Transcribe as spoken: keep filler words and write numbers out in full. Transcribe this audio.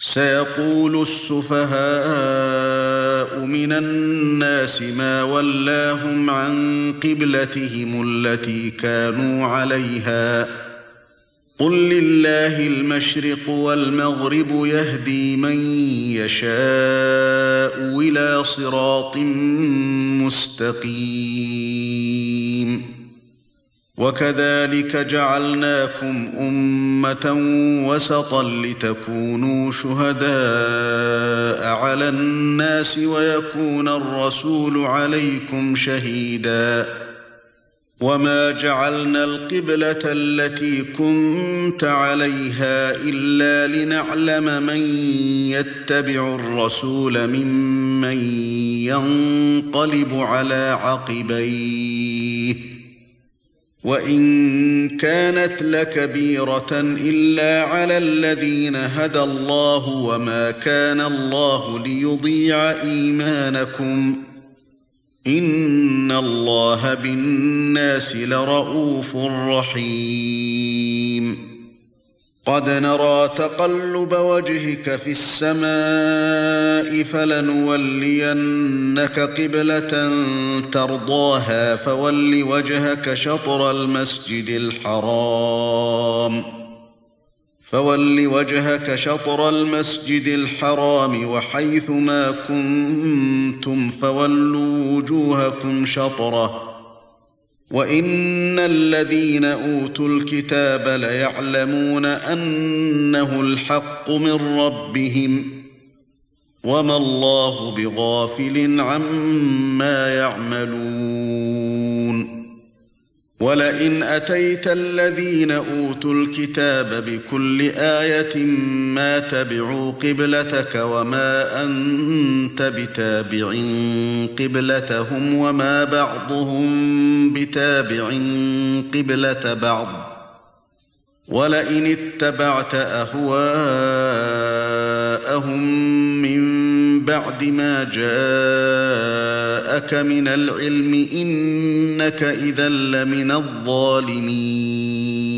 سيقول السفهاء من الناس ما ولاهم عن قبلتهم التي كانوا عليها قل لله المشرق والمغرب يهدي من يشاء إلى صراط مستقيم وكذلك جعلناكم أمة وسطا لتكونوا شهداء على الناس ويكون الرسول عليكم شهيدا وما جعلنا القبلة التي كنت عليها إلا لنعلم من يتبع الرسول ممن ينقلب على عقبيه وإن كانت لكبيرة إلا على الذين هدى الله وما كان الله ليضيع إيمانكم إن الله بالناس لرءوف رحيم قد نرى تقلب وجهك في السماء فلنولينك قبلة ترضاها فول وجهك شطر المسجد الحرام فول وجهك شطر المسجد الحرام وحيث ما كنتم فولوا وجوهكم شطره وإن الذين أوتوا الكتاب ليعلمون أنه الحق من ربهم وما الله بغافل عما يعملون ولئن أتيت الذين أوتوا الكتاب بكل آية ما تبعوا قبلتك وما أنت بتابع قبلتهم وما بعضهم بتابع قبلة بعض ولئن اتبعت أهواءهم من بعد ما جاءك من العلم إنك إذا لمن الظالمين